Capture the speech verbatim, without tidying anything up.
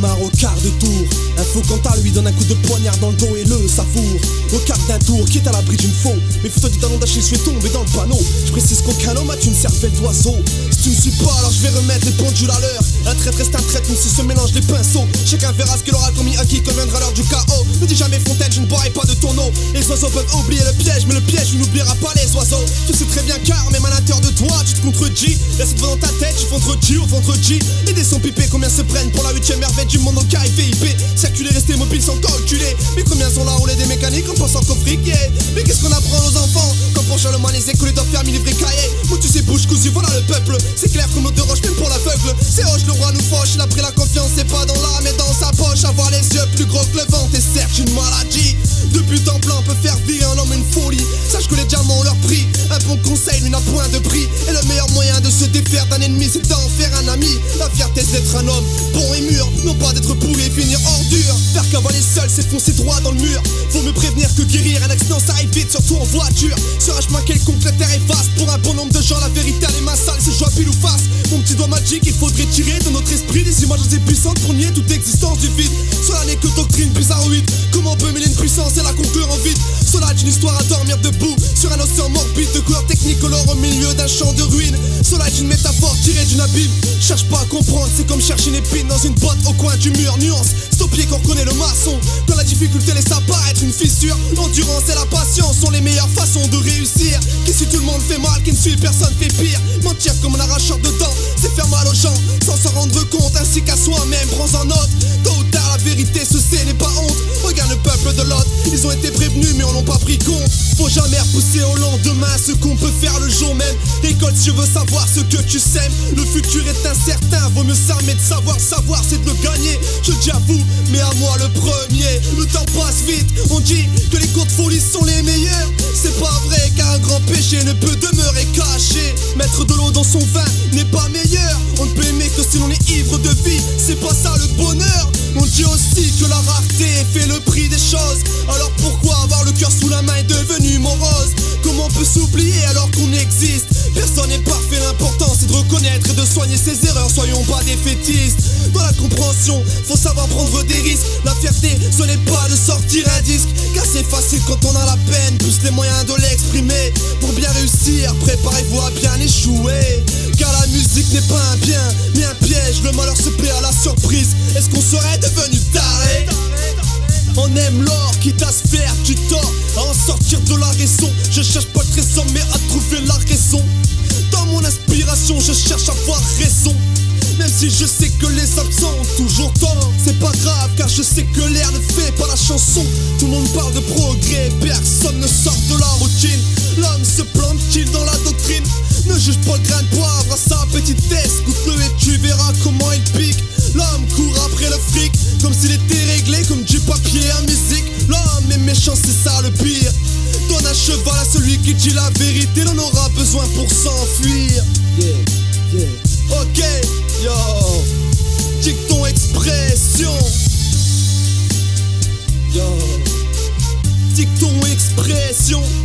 démarre au quart de tour. Un faux Quentin lui donne un coup de poignard dans le dos et le savoure. Au quart d'un tour, qui est à l'abri d'une faux. Mais faut-toi du talon d'Achille, je suis tombé dans le panneau. Je précise qu'aucun homme a une cervelle d'oiseau. Si tu me suis pas, alors je vais remettre les pendules à l'heure. Un traître reste un traître, même si se mélange les pinceaux. Chacun verra ce qu'il aura commis à qui conviendra l'heure du chaos. Ne dis jamais Fontaine, je ne boirai pas de ton eau. Les oiseaux peuvent oublier le piège, mais le piège il n'oubliera pas les oiseaux. Tu sais très bien car, même à l'intérieur de toi, tu te contredis. Y'a cette voix dans ta tête, tu vendredi au vendredi. Les dés sont pipés, combien se prennent pour la huitième merveille du monde en K I V I P. Circuler, rester mobile sans calculer. Mais combien sont là, on est des mécaniques en pensant qu'au fric, yeah. Mais qu'est-ce qu'on apprend aux enfants quand pour le mois les écoles doivent faire mille vrais cahiers. Moi tu sais bouche cousue, voilà le peuple. C'est clair comme l'eau de roche, même pour l'aveugle. C'est Hoche, le roi nous fauche, il a pris la confiance, c'est pas dans l'âme mais dans sa poche. Avoir les yeux plus gros que le vent, t'es certes une maladie. De but en blanc peut faire virer un homme une folie. Sache que les diamants ont leur prix. Un bon conseil, lui n'a point de prix. Et le meilleur moyen de se défaire d'un ennemi, c'est d'en faire un ami. La fierté c'est d'être un homme bon et mûr, non pas d'être pourri et finir ordure. Faire cavaler seul, c'est foncer droit dans le mur. Faut mieux prévenir que guérir, un accident ça arrive vite, surtout en voiture. Sur un chemin quelconque, la terre est vaste. Pour un bon nombre de gens, la vérité elle est ma salle, c'est joie pile ou face. Mon petit doigt magique, il faudrait tirer de notre esprit des images assez puissantes pour nier toute existence du vide. Cela n'est que doctrine bizarroïde. Comment on peut mêler une puissance et la conclure en vide? Cela est une histoire à dormir debout sur un océan morbide de couleurs technicolores au milieu d'un champ de ruines. Cela est une métaphore tirée d'une abîme. Cherche pas à comprendre, c'est comme chercher une épine dans une botte au coin du mur. Nuance, c'est au pied qu'on reconnaît le maçon. Quand la difficulté laisse apparaître une fissure, l'endurance et la patience sont les meilleures façons de réussir. Qui suit tout le monde fait mal, qui ne suit personne fait pire. Mentir comme un arracheur de dents, c'est faire mal aux gens sans s'en rendre compte, ainsi qu'à soi-même. Prends en note, tôt ou tard la vérité se sait, n'est pas honte. Regarde le peuple de l'autre, ils ont été prévenus mais on n'ont pas pris compte. Faut jamais repousser au lendemain ce qu'on peut faire le jour même. Récolte si je veux savoir ce que tu sèmes. Le futur est incertain, vaut mieux s'armer de savoir. Savoir c'est de le gagner, je dis à vous, mais à moi le premier. Le temps passe vite, on dit que les cours de folie sont les meilleurs. C'est pas vrai car un grand péché ne peut demeurer caché. Mettre de l'eau dans son vin n'est pas meilleur. On ne peut aimer que si l'on est ivre de vie, c'est pas ça le bonheur. On dit aussi que la rareté fait le prix des choses. Alors pourquoi avoir le cœur sous la main est devenu morose? Comment on peut s'oublier alors qu'on existe? Personne n'est parfait, l'important c'est de reconnaître et de soigner ses erreurs. Soyons pas défaitistes. Dans la compréhension, faut savoir prendre des risques. La fierté, ce n'est pas de sortir un disque, car c'est facile quand on a la peine, plus les moyens de l'exprimer. Pour bien réussir, préparez-vous à bien échouer. Car la musique n'est pas un bien, mais un piège. Le malheur se plaît à la surprise. Est-ce qu'on serait devenu taré? On aime l'or, quitte à se faire du tort, à en sortir de la raison. Je cherche pas le trésor mais à trouver la raison. Dans mon inspiration je cherche à avoir raison. Même si je sais que les absents ont toujours tort, c'est pas grave car je sais que l'air ne fait pas la chanson. Tout le monde parle de progrès, personne ne sort de la routine. L'homme se plante-t-il dans la doctrine? Ne juge pas le grain de poivre à sa petitesse. Goûte-le et tu verras comment il pique. L'homme court après le fric comme s'il était réglé comme du papier à musique. L'homme est méchant, c'est ça le pire. Donne un cheval à celui qui dit la vérité, il en aura besoin pour s'enfuir. Yeah, yeah. Ok, yo. Dicton expression. Yo. Dicton expression.